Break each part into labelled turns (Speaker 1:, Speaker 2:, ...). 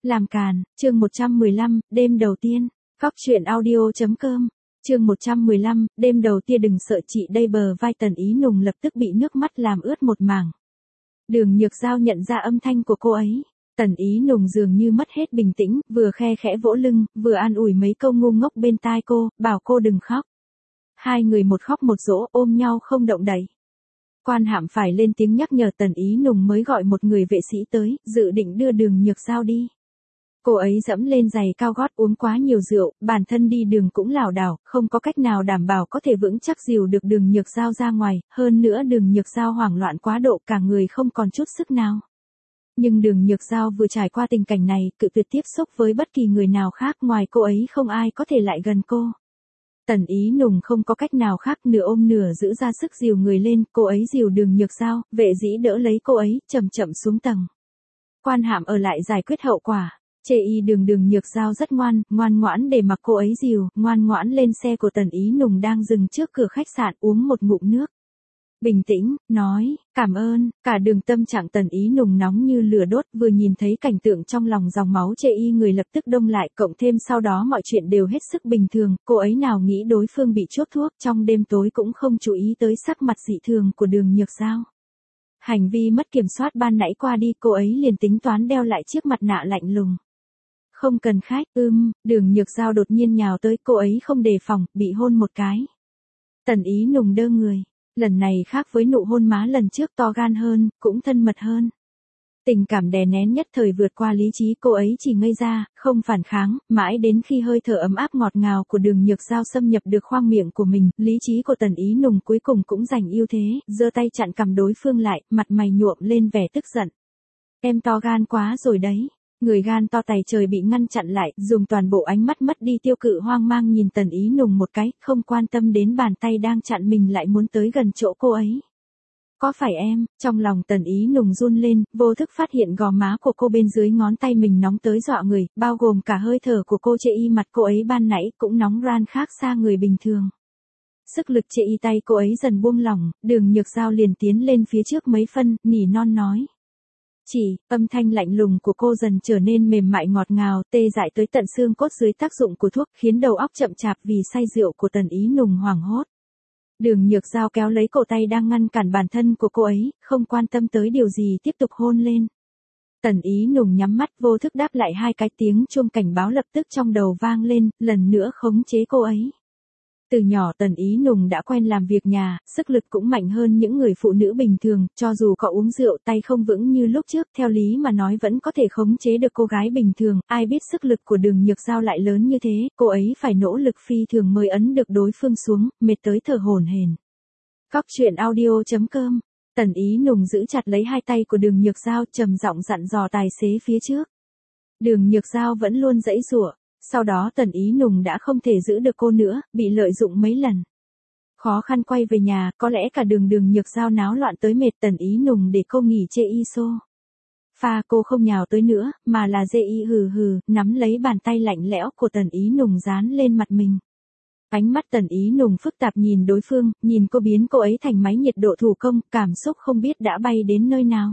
Speaker 1: Làm càn, chương 115, đêm đầu tiên. Cóc truyện audio.com. Chương 115, đêm đầu tiên đừng sợ chị đây bờ vai Tần Ý Nùng lập tức bị nước mắt làm ướt một mảng. Đường Nhược Giao nhận ra âm thanh của cô ấy. Tần Ý Nùng dường như mất hết bình tĩnh, vừa khe khẽ vỗ lưng, vừa an ủi mấy câu ngu ngốc bên tai cô, bảo cô đừng khóc. Hai người một khóc một dỗ ôm nhau không động đậy. Quan Hạm phải lên tiếng nhắc nhở Tần Ý Nùng mới gọi một người vệ sĩ tới, dự định đưa Đường Nhược Giao đi. Cô ấy dẫm lên giày cao gót uống quá nhiều rượu, bản thân đi đường cũng lảo đảo, không có cách nào đảm bảo có thể vững chắc dìu được Đường Nhược Giao ra ngoài, hơn nữa Đường Nhược Giao hoảng loạn quá độ cả người không còn chút sức nào. Nhưng Đường Nhược Giao vừa trải qua tình cảnh này, cự tuyệt tiếp xúc với bất kỳ người nào khác ngoài cô ấy không ai có thể lại gần cô. Tần Ý Nùng không có cách nào khác nửa ôm nửa giữ ra sức dìu người lên, cô ấy dìu Đường Nhược Giao, vệ sĩ đỡ lấy cô ấy, chậm chậm xuống tầng. Quan Hạm ở lại giải quyết hậu quả. Chê y Đường Nhược Giao rất ngoan ngoãn để mặc cô ấy dìu, ngoan ngoãn lên xe của Tần Ý Nùng đang dừng trước cửa khách sạn uống một ngụm nước. Bình tĩnh, nói, cảm ơn, cả đường tâm trạng Tần Ý Nùng nóng như lửa đốt, vừa nhìn thấy cảnh tượng trong lòng dòng máu chê y người lập tức đông lại, cộng thêm sau đó mọi chuyện đều hết sức bình thường, cô ấy nào nghĩ đối phương bị chốt thuốc, trong đêm tối cũng không chú ý tới sắc mặt dị thường của Đường Nhược Giao. Hành vi mất kiểm soát ban nãy qua đi, cô ấy liền tính toán đeo lại chiếc mặt nạ lạnh lùng. Không cần khách, Đường Nhược Giao đột nhiên nhào tới, cô ấy không đề phòng, bị hôn một cái. Tần Ý Nùng đơ người, lần này khác với nụ hôn má lần trước, to gan hơn, cũng thân mật hơn. Tình cảm đè nén nhất thời vượt qua lý trí, cô ấy chỉ ngây ra, không phản kháng, mãi đến khi hơi thở ấm áp ngọt ngào của Đường Nhược Giao xâm nhập được khoang miệng của mình, lý trí của Tần Ý Nùng cuối cùng cũng giành ưu thế, giơ tay chặn cằm đối phương lại, mặt mày nhuộm lên vẻ tức giận. Em to gan quá rồi đấy. Người gan to tày trời bị ngăn chặn lại, dùng toàn bộ ánh mắt mất đi tiêu cự hoang mang nhìn Tần Ý Nùng một cái, không quan tâm đến bàn tay đang chặn mình lại muốn tới gần chỗ cô ấy. Có phải em, trong lòng Tần Ý Nùng run lên, vô thức phát hiện gò má của cô bên dưới ngón tay mình nóng tới dọa người, bao gồm cả hơi thở của cô chê y mặt cô ấy ban nãy cũng nóng ran khác xa người bình thường. Sức lực chê y tay cô ấy dần buông lỏng, Đường Nhược Giao liền tiến lên phía trước mấy phân, nỉ non nói. Âm thanh lạnh lùng của cô dần trở nên mềm mại ngọt ngào, tê dại tới tận xương cốt dưới tác dụng của thuốc, khiến đầu óc chậm chạp vì say rượu của Tần Ý Nùng hoảng hốt. Đường Nhược Giao kéo lấy cổ tay đang ngăn cản bản thân của cô ấy, không quan tâm tới điều gì tiếp tục hôn lên. Tần Ý Nùng nhắm mắt vô thức đáp lại hai cái tiếng chuông cảnh báo lập tức trong đầu vang lên, lần nữa khống chế cô ấy. Từ nhỏ Tần Ý Nùng đã quen làm việc nhà, sức lực cũng mạnh hơn những người phụ nữ bình thường, cho dù có uống rượu tay không vững như lúc trước, theo lý mà nói vẫn có thể khống chế được cô gái bình thường, ai biết sức lực của Đường Nhược Giao lại lớn như thế, cô ấy phải nỗ lực phi thường mới ấn được đối phương xuống, mệt tới thở hổn hển. Cóc truyện audio.com. Tần Ý Nùng giữ chặt lấy hai tay của Đường Nhược Giao, trầm giọng dặn dò tài xế phía trước. Đường Nhược Giao vẫn luôn giãy giụa. Sau đó Tần Ý Nùng đã không thể giữ được cô nữa, bị lợi dụng mấy lần. Khó khăn quay về nhà, có lẽ cả Đường Nhược Giao náo loạn tới mệt, Tần Ý Nùng để cô nghỉ chê y xô. Pha cô không nhào tới nữa, mà là dê y hừ, nắm lấy bàn tay lạnh lẽo của Tần Ý Nùng dán lên mặt mình. Ánh mắt Tần Ý Nùng phức tạp nhìn đối phương, nhìn cô biến cô ấy thành máy nhiệt độ thủ công, cảm xúc không biết đã bay đến nơi nào.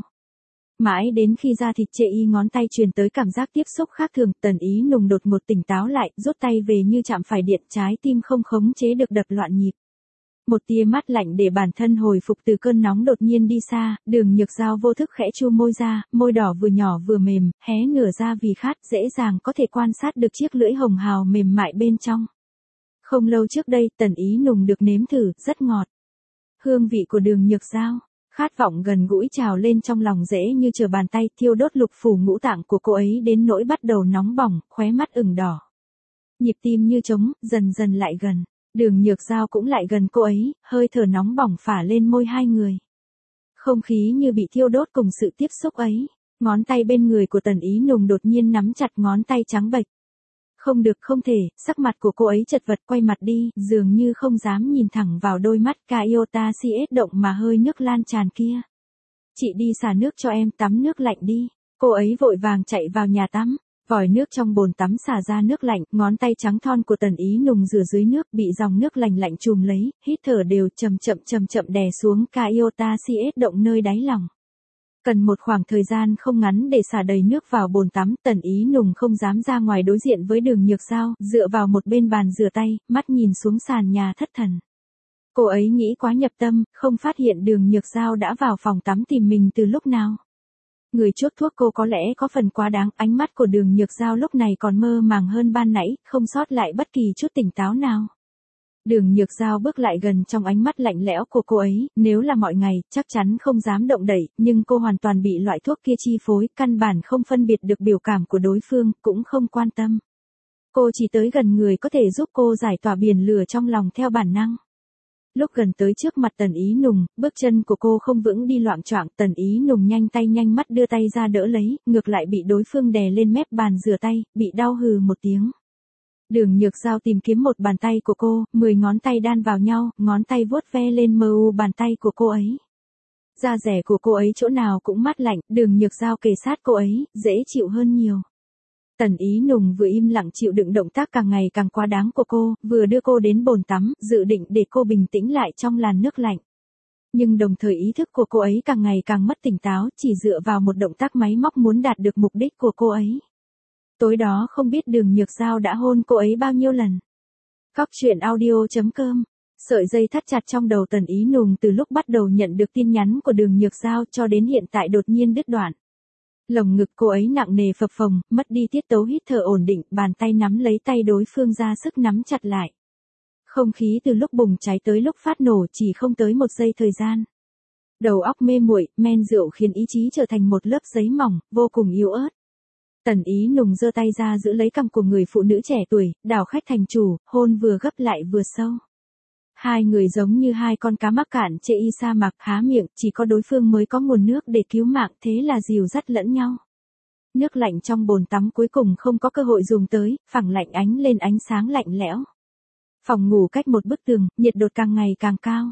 Speaker 1: Mãi đến khi da thịt chê y ngón tay truyền tới cảm giác tiếp xúc khác thường, Tần Ý Nùng đột ngột tỉnh táo lại, rút tay về như chạm phải điện, trái tim không khống chế được đập loạn nhịp. Một tia mát lạnh để bản thân hồi phục từ cơn nóng đột nhiên đi xa, Đường Nhược Giao vô thức khẽ chu môi ra, môi đỏ vừa nhỏ vừa mềm, hé nửa ra vì khát, dễ dàng có thể quan sát được chiếc lưỡi hồng hào mềm mại bên trong. Không lâu trước đây, Tần Ý Nùng được nếm thử, rất ngọt. Hương vị của Đường Nhược Giao. Khát vọng gần gũi trào lên trong lòng dễ như trở bàn tay, thiêu đốt lục phủ ngũ tạng của cô ấy đến nỗi bắt đầu nóng bỏng, khóe mắt ửng đỏ. Nhịp tim như trống, dần dần lại gần. Đường Nhược Giao cũng lại gần cô ấy, hơi thở nóng bỏng phả lên môi hai người. Không khí như bị thiêu đốt cùng sự tiếp xúc ấy. Ngón tay bên người của Tần Ý Nùng đột nhiên nắm chặt ngón tay trắng bệch. Không được, không thể, sắc mặt của cô ấy chật vật quay mặt đi, dường như không dám nhìn thẳng vào đôi mắt Kyota CS động mà hơi nước lan tràn kia. Chị đi xả nước cho em, tắm nước lạnh đi. Cô ấy vội vàng chạy vào nhà tắm, vòi nước trong bồn tắm xả ra nước lạnh, ngón tay trắng thon của Tần Ý Nùng rửa dưới nước bị dòng nước lạnh lạnh trùm lấy, hít thở đều chậm chậm đè xuống Kyota CS động nơi đáy lòng. Cần một khoảng thời gian không ngắn để xả đầy nước vào bồn tắm, Tần Ý Nùng không dám ra ngoài đối diện với Đường Nhược Giao, dựa vào một bên bàn rửa tay, mắt nhìn xuống sàn nhà thất thần. Cô ấy nghĩ quá nhập tâm, không phát hiện Đường Nhược Giao đã vào phòng tắm tìm mình từ lúc nào. Người chốt thuốc cô có lẽ có phần quá đáng, ánh mắt của Đường Nhược Giao lúc này còn mơ màng hơn ban nãy, không sót lại bất kỳ chút tỉnh táo nào. Đường Nhược Giao bước lại gần, trong ánh mắt lạnh lẽo của cô ấy, nếu là mọi ngày, chắc chắn không dám động đậy, nhưng cô hoàn toàn bị loại thuốc kia chi phối, căn bản không phân biệt được biểu cảm của đối phương, cũng không quan tâm. Cô chỉ tới gần người có thể giúp cô giải tỏa biển lửa trong lòng theo bản năng. Lúc gần tới trước mặt Tần Ý Nùng, bước chân của cô không vững đi loạng choạng, Tần Ý Nùng nhanh tay nhanh mắt đưa tay ra đỡ lấy, ngược lại bị đối phương đè lên mép bàn rửa tay, bị đau hừ một tiếng. Đường Nhược Giao tìm kiếm một bàn tay của cô, 10 ngón tay đan vào nhau, ngón tay vuốt ve lên mờ u bàn tay của cô ấy. Da rẻ của cô ấy chỗ nào cũng mát lạnh, Đường Nhược Giao kề sát cô ấy, dễ chịu hơn nhiều. Tần Ý Nùng vừa im lặng chịu đựng động tác càng ngày càng quá đáng của cô, vừa đưa cô đến bồn tắm, dự định để cô bình tĩnh lại trong làn nước lạnh. Nhưng đồng thời ý thức của cô ấy càng ngày càng mất tỉnh táo, chỉ dựa vào một động tác máy móc muốn đạt được mục đích của cô ấy. Tối đó không biết Đường Nhược Giao đã hôn cô ấy bao nhiêu lần. Góc truyện audio.com. Sợi dây thắt chặt trong đầu Tần Ý Nùng từ lúc bắt đầu nhận được tin nhắn của Đường Nhược Giao cho đến hiện tại đột nhiên đứt đoạn. Lồng ngực cô ấy nặng nề phập phồng, mất đi tiết tấu hít thở ổn định, bàn tay nắm lấy tay đối phương ra sức nắm chặt lại. Không khí từ lúc bùng cháy tới lúc phát nổ chỉ không tới một giây thời gian. Đầu óc mê muội, men rượu khiến ý chí trở thành một lớp giấy mỏng, vô cùng yếu ớt. Tần Ý Nùng giơ tay ra giữ lấy cằm của người phụ nữ trẻ tuổi, đảo khách thành chủ, hôn vừa gấp lại vừa sâu. Hai người giống như hai con cá mắc cạn chê y sa mạc, há miệng, chỉ có đối phương mới có nguồn nước để cứu mạng, thế là dìu dắt lẫn nhau. Nước lạnh trong bồn tắm cuối cùng không có cơ hội dùng tới, phẳng lạnh ánh lên ánh sáng lạnh lẽo. Phòng ngủ cách một bức tường, nhiệt độ càng ngày càng cao.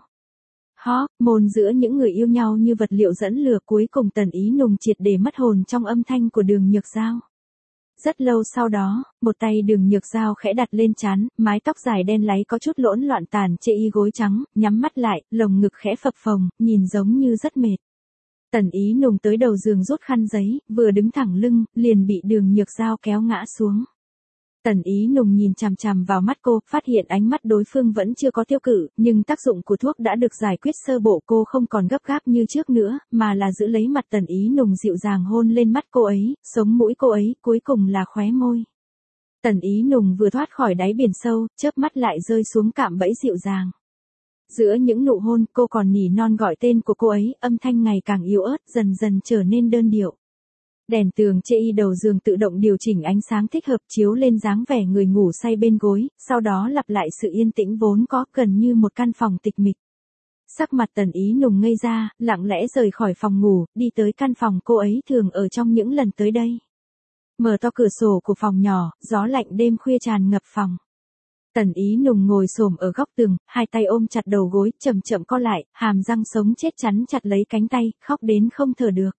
Speaker 1: Môn giữa những người yêu nhau như vật liệu dẫn lửa, cuối cùng Tần Ý Nùng triệt để mất hồn trong âm thanh của Đường Nhược Giao. Rất lâu sau đó, một tay Đường Nhược Giao khẽ đặt lên trán, mái tóc dài đen láy có chút hỗn loạn tàn chê y gối trắng, nhắm mắt lại, lồng ngực khẽ phập phồng, nhìn giống như rất mệt. Tần Ý Nùng tới đầu giường rút khăn giấy, vừa đứng thẳng lưng, liền bị Đường Nhược Giao kéo ngã xuống. Tần Ý Nùng nhìn chằm chằm vào mắt cô, phát hiện ánh mắt đối phương vẫn chưa có tiêu cự, nhưng tác dụng của thuốc đã được giải quyết sơ bộ, cô không còn gấp gáp như trước nữa, mà là giữ lấy mặt Tần Ý Nùng dịu dàng hôn lên mắt cô ấy, sống mũi cô ấy, cuối cùng là khóe môi. Tần Ý Nùng vừa thoát khỏi đáy biển sâu, chớp mắt lại rơi xuống cạm bẫy dịu dàng. Giữa những nụ hôn, cô còn nỉ non gọi tên của cô ấy, âm thanh ngày càng yếu ớt, dần dần trở nên đơn điệu. Đèn tường chê y đầu giường tự động điều chỉnh ánh sáng thích hợp chiếu lên dáng vẻ người ngủ say bên gối, sau đó lặp lại sự yên tĩnh vốn có, gần như một căn phòng tịch mịch. Sắc mặt Tần Ý Nùng ngây ra, lặng lẽ rời khỏi phòng ngủ, đi tới căn phòng cô ấy thường ở trong những lần tới đây. Mở to cửa sổ của phòng nhỏ, gió lạnh đêm khuya tràn ngập phòng. Tần Ý Nùng ngồi xổm ở góc tường, hai tay ôm chặt đầu gối, chậm chậm co lại, hàm răng sống chết chắn chặt lấy cánh tay, khóc đến không thở được.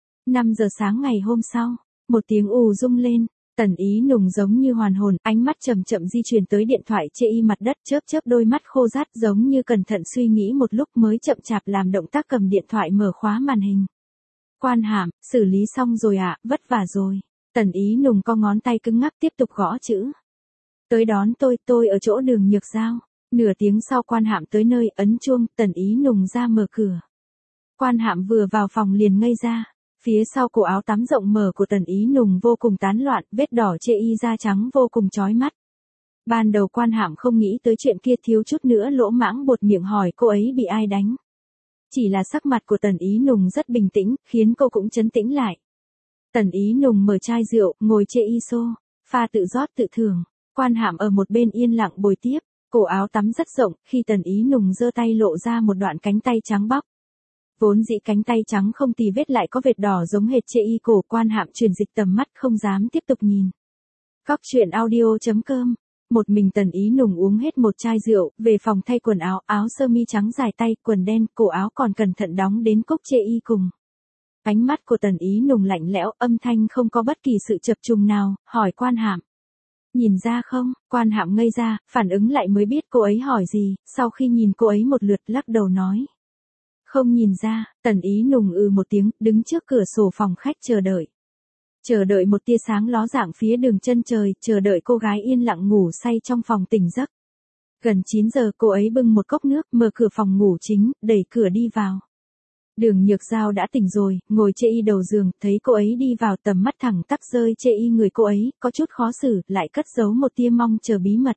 Speaker 1: 5 giờ sáng ngày hôm sau, một tiếng ù rung lên, Tần Ý Nùng giống như hoàn hồn, ánh mắt chậm chậm di chuyển tới điện thoại chê y mặt đất, chớp chớp đôi mắt khô rát giống như cẩn thận suy nghĩ một lúc mới chậm chạp làm động tác cầm điện thoại mở khóa màn hình. Quan Hàm, xử lý xong rồi ạ, vất vả rồi. Tần Ý Nùng co ngón tay cứng ngắc tiếp tục gõ chữ. Tới đón tôi ở chỗ Đường Nhược Giao. Nửa tiếng sau Quan Hàm tới nơi, ấn chuông, Tần Ý Nùng ra mở cửa. Quan Hàm vừa vào phòng liền ngây ra. Phía sau cổ áo tắm rộng mở của Tần Ý Nùng vô cùng tán loạn, vết đỏ chê y da trắng vô cùng chói mắt. Ban đầu Quan Hàm không nghĩ tới chuyện kia, thiếu chút nữa lỗ mãng buột miệng hỏi cô ấy bị ai đánh. Chỉ là sắc mặt của Tần Ý Nùng rất bình tĩnh, khiến cô cũng trấn tĩnh lại. Tần Ý Nùng mở chai rượu, ngồi chê y xô, pha tự rót tự thưởng. Quan Hàm ở một bên yên lặng bồi tiếp, cổ áo tắm rất rộng, khi Tần Ý Nùng giơ tay lộ ra một đoạn cánh tay trắng bóc. Vốn dĩ cánh tay trắng không tì vết lại có vệt đỏ giống hệt chê y cổ. Quan Hàm chuyển dịch tầm mắt không dám tiếp tục nhìn. Góc truyện audio.com. Một mình Tần Ý Nùng uống hết một chai rượu, về phòng thay quần áo, áo sơ mi trắng dài tay, quần đen, cổ áo còn cẩn thận đóng đến cúc chê y cùng. Ánh mắt của Tần Ý Nùng lạnh lẽo, âm thanh không có bất kỳ sự chập trùng nào, hỏi Quan Hàm. Nhìn ra không? Quan Hàm ngây ra, phản ứng lại mới biết cô ấy hỏi gì, sau khi nhìn cô ấy một lượt lắc đầu nói. Không nhìn ra, Tần Ý Nùng một tiếng, đứng trước cửa sổ phòng khách chờ đợi. Chờ đợi một tia sáng ló dạng phía đường chân trời, chờ đợi cô gái yên lặng ngủ say trong phòng tỉnh giấc. Gần 9 giờ cô ấy bưng một cốc nước, mở cửa phòng ngủ chính, đẩy cửa đi vào. Đường Nhược Giao đã tỉnh rồi, ngồi chê y đầu giường, thấy cô ấy đi vào tầm mắt thẳng tắp rơi chê y người cô ấy, có chút khó xử, lại cất giấu một tia mong chờ bí mật.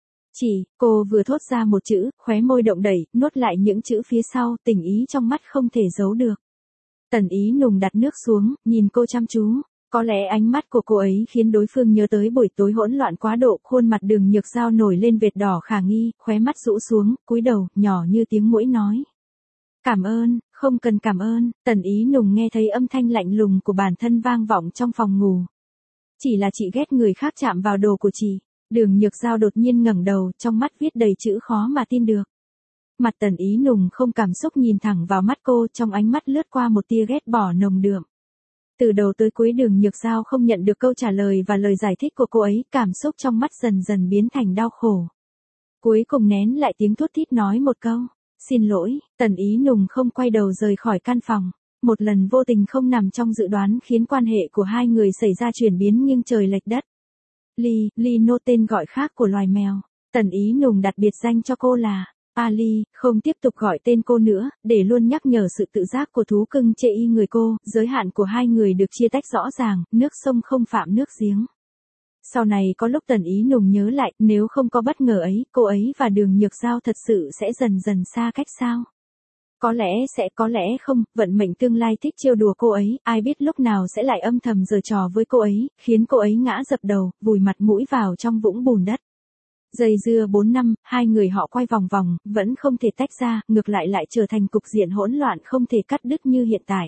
Speaker 1: Cô vừa thốt ra một chữ, khóe môi động đẩy, nuốt lại những chữ phía sau, tình ý trong mắt không thể giấu được. Tần Ý Nùng đặt nước xuống, nhìn cô chăm chú. Có lẽ ánh mắt của cô ấy khiến đối phương nhớ tới buổi tối hỗn loạn quá độ, khuôn mặt Đường Nhược Giao nổi lên vệt đỏ khả nghi, khóe mắt rũ xuống, cúi đầu, nhỏ như tiếng muỗi nói. Cảm ơn, không cần cảm ơn, Tần Ý Nùng nghe thấy âm thanh lạnh lùng của bản thân vang vọng trong phòng ngủ. Chỉ là chị ghét người khác chạm vào đồ của chị. Đường Nhược Giao đột nhiên ngẩng đầu, trong mắt viết đầy chữ khó mà tin được. Mặt Tần Ý Nùng không cảm xúc nhìn thẳng vào mắt cô, trong ánh mắt lướt qua một tia ghét bỏ nồng đượm. Từ đầu tới cuối Đường Nhược Giao không nhận được câu trả lời và lời giải thích của cô ấy, cảm xúc trong mắt dần dần biến thành đau khổ. Cuối cùng nén lại tiếng thút thít nói một câu, xin lỗi, Tần Ý Nùng không quay đầu rời khỏi căn phòng. Một lần vô tình không nằm trong dự đoán khiến quan hệ của hai người xảy ra chuyển biến nghiêng trời lệch đất. Lino tên gọi khác của loài mèo. Tần Ý Nùng đặt biệt danh cho cô là Ali, không tiếp tục gọi tên cô nữa, để luôn nhắc nhở sự tự giác của thú cưng chê y người cô, giới hạn của hai người được chia tách rõ ràng, nước sông không phạm nước giếng. Sau này có lúc Tần Ý Nùng nhớ lại, nếu không có bất ngờ ấy, cô ấy và Đường Nhược Giao thật sự sẽ dần dần xa cách sao? Có lẽ sẽ, có lẽ không, vận mệnh tương lai thích trêu đùa cô ấy, ai biết lúc nào sẽ lại âm thầm giở trò với cô ấy, khiến cô ấy ngã dập đầu, vùi mặt mũi vào trong vũng bùn đất. Dây dưa 4 năm, hai người họ quay vòng vòng, vẫn không thể tách ra, ngược lại lại trở thành cục diện hỗn loạn không thể cắt đứt như hiện tại.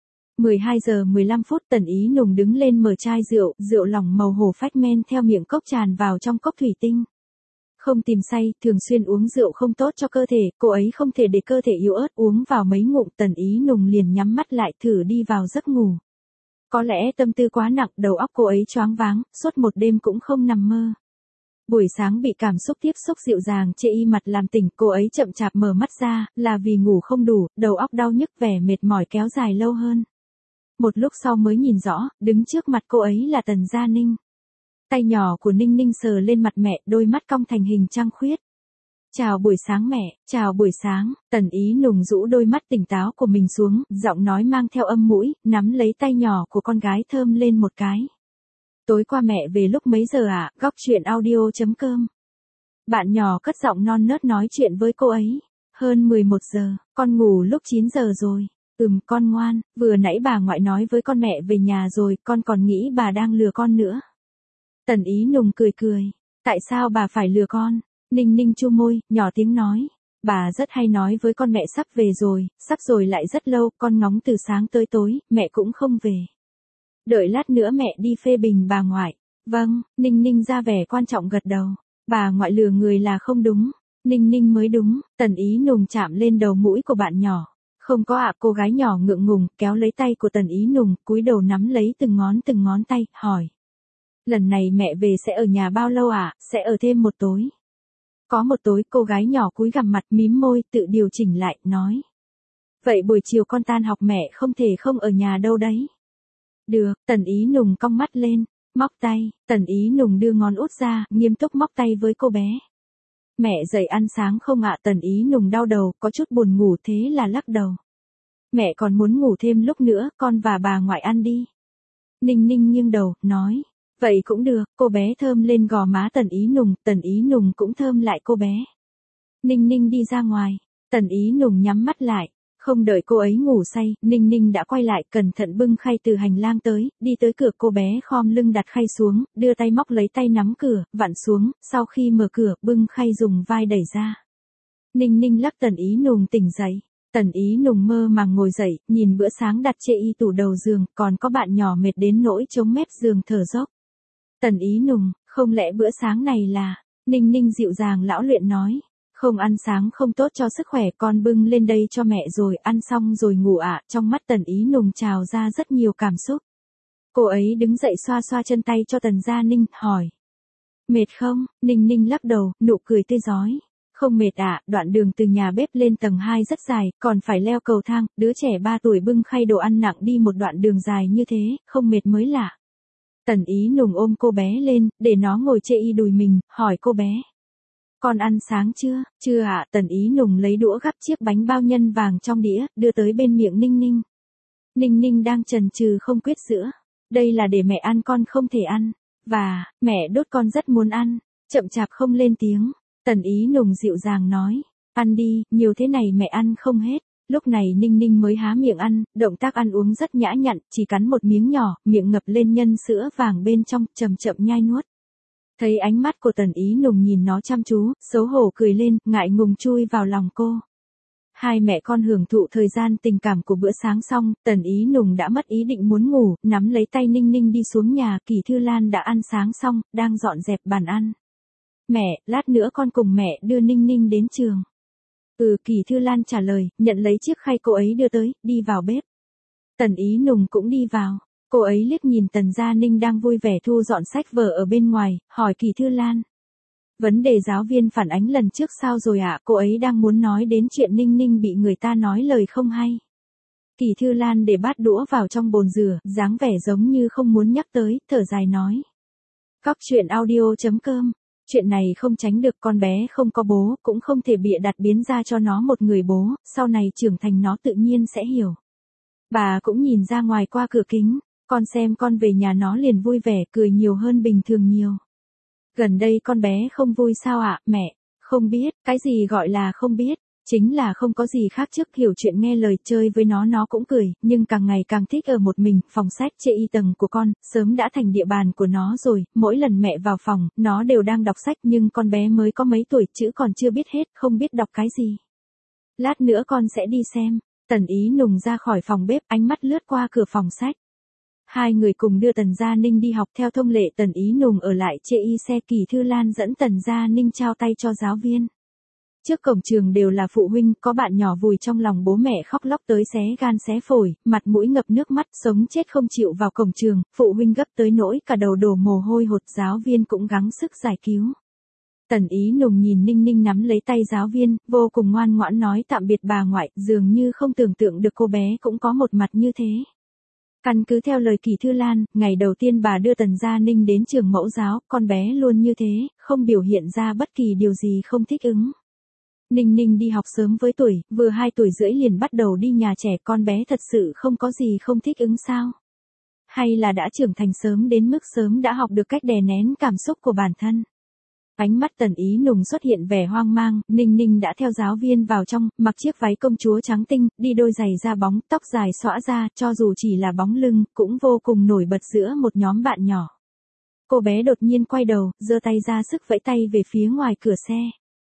Speaker 1: 12 giờ 15 phút Tần Ý Nùng đứng lên mở chai rượu, rượu lỏng màu hổ phách men theo miệng cốc tràn vào trong cốc thủy tinh. Không tìm say, thường xuyên uống rượu không tốt cho cơ thể, cô ấy không thể để cơ thể yếu ớt, uống vào mấy ngụm Tần Ý Nùng liền nhắm mắt lại thử đi vào giấc ngủ. Có lẽ tâm tư quá nặng, đầu óc cô ấy choáng váng, suốt một đêm cũng không nằm mơ. Buổi sáng bị cảm xúc tiếp xúc dịu dàng chê y mặt làm tỉnh, cô ấy chậm chạp mở mắt ra, là vì ngủ không đủ, đầu óc đau nhức vẻ mệt mỏi kéo dài lâu hơn. Một lúc sau mới nhìn rõ, đứng trước mặt cô ấy là Tần Gia Ninh. Tay nhỏ của Ninh Ninh sờ lên mặt mẹ, đôi mắt cong thành hình trăng khuyết. Chào buổi sáng mẹ, chào buổi sáng, Tần Ý Nùng rũ đôi mắt tỉnh táo của mình xuống, giọng nói mang theo âm mũi, nắm lấy tay nhỏ của con gái thơm lên một cái. Tối qua mẹ về lúc mấy giờ ạ? Góc chuyện audio.com. Bạn nhỏ cất giọng non nớt nói chuyện với cô ấy. Hơn 11 giờ, con ngủ lúc 9 giờ rồi. Con ngoan, vừa nãy bà ngoại nói với con mẹ về nhà rồi, con còn nghĩ bà đang lừa con nữa. Tần Ý Nùng cười cười. Tại sao bà phải lừa con? Ninh Ninh chu môi, nhỏ tiếng nói. Bà rất hay nói với con mẹ sắp về rồi, sắp rồi lại rất lâu, con ngóng từ sáng tới tối, mẹ cũng không về. Đợi lát nữa mẹ đi phê bình bà ngoại. Vâng, Ninh Ninh ra vẻ quan trọng gật đầu. Bà ngoại lừa người là không đúng. Ninh Ninh mới đúng, Tần Ý Nùng chạm lên đầu mũi của bạn nhỏ. Không có ạ, cô gái nhỏ ngượng ngùng, kéo lấy tay của Tần Ý Nùng, cúi đầu nắm lấy từng ngón tay, hỏi. Lần này mẹ về sẽ ở nhà bao lâu ạ? Sẽ ở thêm một tối. Có một tối, cô gái nhỏ cúi gằm mặt mím môi, tự điều chỉnh lại, nói. Vậy buổi chiều con tan học mẹ không thể không ở nhà đâu đấy. Được, Tần Ý Nùng cong mắt lên, móc tay, Tần Ý Nùng đưa ngón út ra, nghiêm túc móc tay với cô bé. Mẹ dậy ăn sáng không ạ? Tần Ý Nùng đau đầu, có chút buồn ngủ thế là lắc đầu. Mẹ còn muốn ngủ thêm lúc nữa, con và bà ngoại ăn đi. Ninh Ninh nghiêng đầu, nói. Vậy cũng được, cô bé thơm lên gò má Tần Ý Nùng cũng thơm lại cô bé. Ninh Ninh đi ra ngoài, Tần Ý Nùng nhắm mắt lại. Không đợi cô ấy ngủ say, Ninh Ninh đã quay lại, cẩn thận bưng khay từ hành lang tới, đi tới cửa, cô bé khom lưng đặt khay xuống, đưa tay móc lấy tay nắm cửa, vặn xuống, sau khi mở cửa, bưng khay dùng vai đẩy ra. Ninh Ninh lắc Tần Ý Nùng tỉnh dậy. Tần Ý Nùng mơ màng ngồi dậy, nhìn bữa sáng đặt chê y tủ đầu giường, còn có bạn nhỏ mệt đến nỗi chống mép giường thở dốc. Tần Ý Nùng, không lẽ bữa sáng này là... Ninh Ninh dịu dàng lão luyện nói. Không ăn sáng không tốt cho sức khỏe, con bưng lên đây cho mẹ rồi, ăn xong rồi ngủ ạ. Trong mắt Tần Ý Nùng trào ra rất nhiều cảm xúc. Cô ấy đứng dậy xoa xoa chân tay cho Tần Gia Ninh, hỏi. Mệt không? Ninh Ninh lắc đầu, nụ cười tươi rói. Không mệt à, đoạn đường từ nhà bếp lên tầng 2 rất dài, còn phải leo cầu thang, đứa trẻ 3 tuổi bưng khay đồ ăn nặng đi một đoạn đường dài như thế, không mệt mới lạ. Tần Ý Nùng ôm cô bé lên, để nó ngồi chê y đùi mình, hỏi cô bé. Con ăn sáng chưa? Chưa ạ. Tần Ý Nùng lấy đũa gắp chiếc bánh bao nhân vàng trong đĩa, đưa tới bên miệng Ninh Ninh. Ninh Ninh đang chần chừ không quyết giữa. Đây là để mẹ ăn con không thể ăn. Và, mẹ đốt con rất muốn ăn. Chậm chạp không lên tiếng. Tần Ý Nùng dịu dàng nói. Ăn đi, nhiều thế này mẹ ăn không hết. Lúc này Ninh Ninh mới há miệng ăn, động tác ăn uống rất nhã nhặn, chỉ cắn một miếng nhỏ, miệng ngập lên nhân sữa vàng bên trong, chậm chậm nhai nuốt. Thấy ánh mắt của Tần Ý Nùng nhìn nó chăm chú, xấu hổ cười lên, ngại ngùng chui vào lòng cô. Hai mẹ con hưởng thụ thời gian tình cảm của bữa sáng xong, Tần Ý Nùng đã mất ý định muốn ngủ, nắm lấy tay Ninh Ninh đi xuống nhà, Kỳ Thư Lan đã ăn sáng xong, đang dọn dẹp bàn ăn. Mẹ, lát nữa con cùng mẹ đưa Ninh Ninh đến trường. Kỳ Thư Lan trả lời, nhận lấy chiếc khay cô ấy đưa tới, đi vào bếp. Tần Ý Nùng cũng đi vào. Cô ấy liếc nhìn Tần Gia Ninh đang vui vẻ thu dọn sách vở ở bên ngoài, hỏi Kỳ Thư Lan. Vấn đề giáo viên phản ánh lần trước sao rồi ạ? Cô ấy đang muốn nói đến chuyện Ninh Ninh bị người ta nói lời không hay. Kỳ Thư Lan để bát đũa vào trong bồn rửa, dáng vẻ giống như không muốn nhắc tới, thở dài nói. Cóc truyện audio.com. Chuyện này không tránh được, con bé không có bố, cũng không thể bịa đặt biến ra cho nó một người bố, sau này trưởng thành nó tự nhiên sẽ hiểu. Bà cũng nhìn ra ngoài qua cửa kính, con xem con về nhà nó liền vui vẻ, cười nhiều hơn bình thường nhiều. Gần đây con bé không vui sao ạ, mẹ? Không biết, cái gì gọi là không biết? Chính là không có gì khác, trước hiểu chuyện nghe lời, chơi với nó cũng cười, nhưng càng ngày càng thích ở một mình. Phòng sách chê y tầng của con, sớm đã thành địa bàn của nó rồi, mỗi lần mẹ vào phòng, nó đều đang đọc sách, nhưng con bé mới có mấy tuổi, chữ còn chưa biết hết, không biết đọc cái gì. Lát nữa con sẽ đi xem. Tần Ý Nùng ra khỏi phòng bếp, ánh mắt lướt qua cửa phòng sách. Hai người cùng đưa Tần Gia Ninh đi học, theo thông lệ Tần Ý Nùng ở lại chê y xe, Kỳ Thư Lan dẫn Tần Gia Ninh trao tay cho giáo viên. Trước cổng trường đều là phụ huynh, có bạn nhỏ vùi trong lòng bố mẹ khóc lóc tới xé gan xé phổi, mặt mũi ngập nước mắt, sống chết không chịu vào cổng trường, phụ huynh gấp tới nỗi cả đầu đổ mồ hôi hột, giáo viên cũng gắng sức giải cứu. Tần Ý Nùng nhìn Ninh Ninh nắm lấy tay giáo viên, vô cùng ngoan ngoãn nói tạm biệt bà ngoại, dường như không tưởng tượng được cô bé cũng có một mặt như thế. Căn cứ theo lời Kỳ Thư Lan, ngày đầu tiên bà đưa Tần Gia Ninh đến trường mẫu giáo, con bé luôn như thế, không biểu hiện ra bất kỳ điều gì không thích ứng. Ninh Ninh đi học sớm với tuổi, vừa 2 tuổi rưỡi liền bắt đầu đi nhà trẻ, con bé thật sự không có gì không thích ứng sao? Hay là đã trưởng thành sớm đến mức sớm đã học được cách đè nén cảm xúc của bản thân? Ánh mắt Tần Ý Nùng xuất hiện vẻ hoang mang, Ninh Ninh đã theo giáo viên vào trong, mặc chiếc váy công chúa trắng tinh, đi đôi giày da bóng, tóc dài xõa ra, cho dù chỉ là bóng lưng, cũng vô cùng nổi bật giữa một nhóm bạn nhỏ. Cô bé đột nhiên quay đầu, giơ tay ra sức vẫy tay về phía ngoài cửa xe.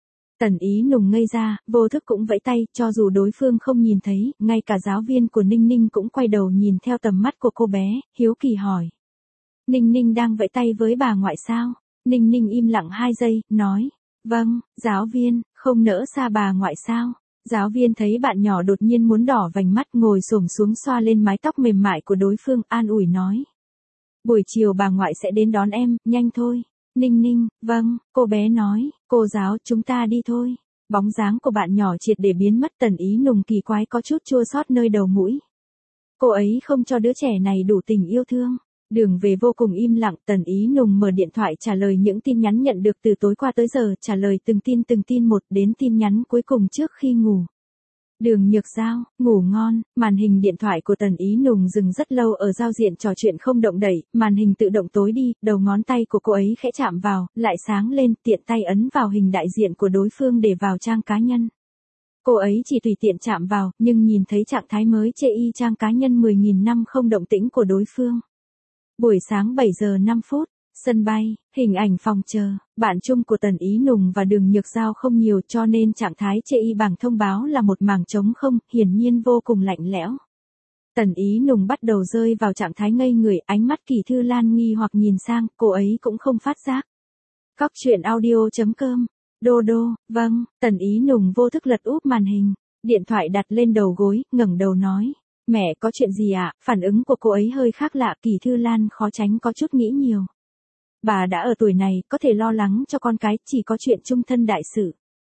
Speaker 1: Tần Ý Nùng ngây ra, vô thức cũng vẫy tay, cho dù đối phương không nhìn thấy, ngay cả giáo viên của Ninh Ninh cũng quay đầu nhìn theo tầm mắt của cô bé, hiếu kỳ hỏi. Ninh Ninh đang vẫy tay với bà ngoại sao? Ninh Ninh im lặng 2 giây, nói. Vâng, giáo viên, không nỡ xa bà ngoại sao? Giáo viên thấy bạn nhỏ đột nhiên muốn đỏ vành mắt, ngồi xổm xuống xoa lên mái tóc mềm mại của đối phương, an ủi nói. Buổi chiều bà ngoại sẽ đến đón em, nhanh thôi. Ninh Ninh, vâng, cô bé nói, cô giáo, chúng ta đi thôi. Bóng dáng của bạn nhỏ triệt để biến mất, Tần Ý Nùng kỳ quái có chút chua xót nơi đầu mũi. Cô ấy không cho đứa trẻ này đủ tình yêu thương. Đường về vô cùng im lặng, Tần Ý Nùng mở điện thoại trả lời những tin nhắn nhận được từ tối qua tới giờ, trả lời từng tin một, đến tin nhắn cuối cùng trước khi ngủ. Đường Nhược Giao, ngủ ngon. Màn hình điện thoại của Tần Ý Nùng dừng rất lâu ở giao diện trò chuyện không động đẩy, màn hình tự động tối đi, đầu ngón tay của cô ấy khẽ chạm vào, lại sáng lên, tiện tay ấn vào hình đại diện của đối phương để vào trang cá nhân. Cô ấy chỉ tùy tiện chạm vào, nhưng nhìn thấy trạng thái mới chê y trang cá nhân 10.000 năm không động tĩnh của đối phương. Buổi sáng 7 giờ 5 phút, sân bay, hình ảnh phòng chờ, bạn chung của Tần Ý Nùng và Đường Nhược Giao không nhiều, cho nên trạng thái chê y bảng thông báo là một mảng trống không, hiển nhiên vô cùng lạnh lẽo. Tần Ý Nùng bắt đầu rơi vào trạng thái ngây người, ánh mắt Kỳ Thư Lan nghi hoặc nhìn sang, cô ấy cũng không phát giác. Cóc truyện audio.com. Đô đô, vâng. Tần Ý Nùng vô thức lật úp màn hình, điện thoại đặt lên đầu gối, ngẩng đầu nói. Mẹ có chuyện gì ạ? Phản ứng của cô ấy hơi khác lạ, Kỳ Thư Lan khó tránh có chút nghĩ nhiều. Bà đã ở tuổi này, có thể lo lắng cho con cái, chỉ có chuyện chung thân đại sự.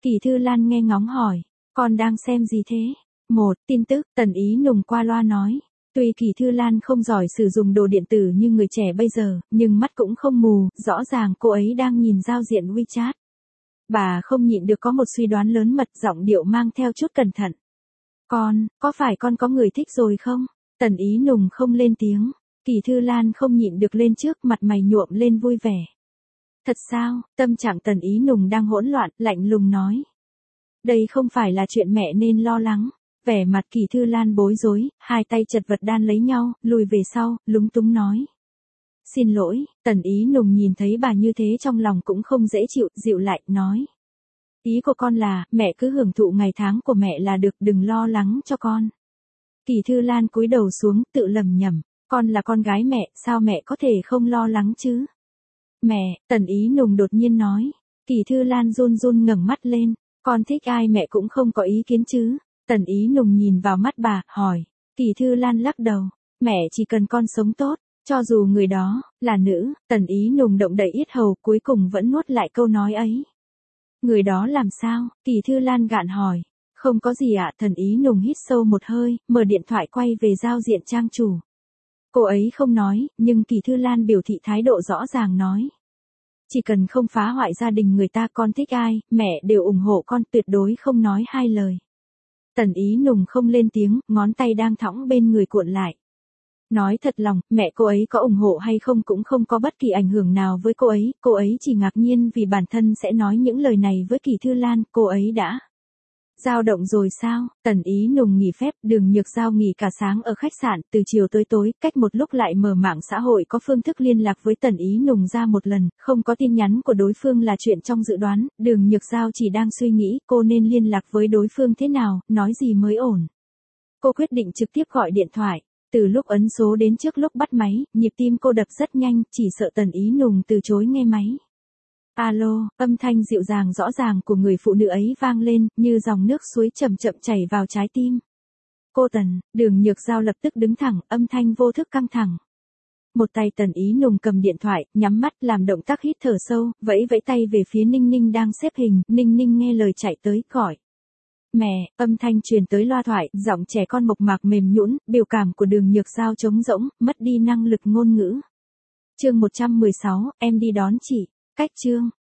Speaker 1: Kỳ Thư Lan nghe ngóng hỏi, con đang xem gì thế? Một tin tức, Tần Ý Nùng qua loa nói. Tuy Kỳ Thư Lan không giỏi sử dụng đồ điện tử như người trẻ bây giờ, nhưng mắt cũng không mù, rõ ràng cô ấy đang nhìn giao diện WeChat. Bà không nhịn được có một suy đoán lớn mật, giọng điệu mang theo chút cẩn thận. Có phải con có người thích rồi không? Tần Ý Nùng không lên tiếng. Kỳ Thư Lan không nhịn được lên trước, mặt mày nhuộm lên vui vẻ. Thật sao? Tâm trạng Tần Ý Nùng đang hỗn loạn, lạnh lùng nói. Đây không phải là chuyện mẹ nên lo lắng. Vẻ mặt Kỳ Thư Lan bối rối, hai tay chật vật đan lấy nhau, lùi về sau, lúng túng nói. Xin lỗi, Tần Ý Nùng nhìn thấy bà như thế trong lòng cũng không dễ chịu, dịu lại, nói. Ý của con là, mẹ cứ hưởng thụ ngày tháng của mẹ là được, đừng lo lắng cho con. Kỳ Thư Lan cúi đầu xuống, tự lẩm nhẩm, con là con gái mẹ, sao mẹ có thể không lo lắng chứ? Mẹ, Tần Ý Nùng đột nhiên nói. Kỳ Thư Lan run run ngẩng mắt lên, con thích ai mẹ cũng không có ý kiến chứ? Tần Ý Nùng nhìn vào mắt bà, hỏi. Kỳ Thư Lan lắc đầu, mẹ chỉ cần con sống tốt, cho dù người đó là nữ. Tần Ý Nùng động đậy yết hầu, cuối cùng vẫn nuốt lại câu nói ấy. Người đó làm sao? Kỳ Thư Lan gạn hỏi. Không có gì ạ. Tần Ý Nùng hít sâu một hơi, mở điện thoại quay về giao diện trang chủ. Cô ấy không nói, nhưng Kỳ Thư Lan biểu thị thái độ rõ ràng nói. Chỉ cần không phá hoại gia đình người ta, con thích ai, mẹ đều ủng hộ con, tuyệt đối không nói hai lời. Tần Ý Nùng không lên tiếng, ngón tay đang thõng bên người cuộn lại. Nói thật lòng, mẹ cô ấy có ủng hộ hay không cũng không có bất kỳ ảnh hưởng nào với cô ấy chỉ ngạc nhiên vì bản thân sẽ nói những lời này với Kỳ Thư Lan, cô ấy đã dao động rồi sao? Tần Ý Nùng nghỉ phép, Đường Nhược Giao nghỉ cả sáng ở khách sạn, từ chiều tới tối, cách một lúc lại mở mạng xã hội có phương thức liên lạc với Tần Ý Nùng ra một lần, không có tin nhắn của đối phương là chuyện trong dự đoán, Đường Nhược Giao chỉ đang suy nghĩ cô nên liên lạc với đối phương thế nào, nói gì mới ổn. Cô quyết định trực tiếp gọi điện thoại. Từ lúc ấn số đến trước lúc bắt máy, nhịp tim cô đập rất nhanh, chỉ sợ Tần Ý Nùng từ chối nghe máy. Alo, âm thanh dịu dàng rõ ràng của người phụ nữ ấy vang lên, như dòng nước suối chậm chậm chảy vào trái tim. Cô Tần, Đường Nhược Giao lập tức đứng thẳng, âm thanh vô thức căng thẳng. Một tay Tần Ý Nùng cầm điện thoại, nhắm mắt làm động tác hít thở sâu, vẫy vẫy tay về phía Ninh Ninh đang xếp hình, Ninh Ninh nghe lời chạy tới, gọi. Mẹ, âm thanh truyền tới loa thoại, giọng trẻ con mộc mạc mềm nhũn, biểu cảm của Đường Nhược Giao trống rỗng, mất đi năng lực ngôn ngữ. Chương 116, em đi đón chị. Cách chương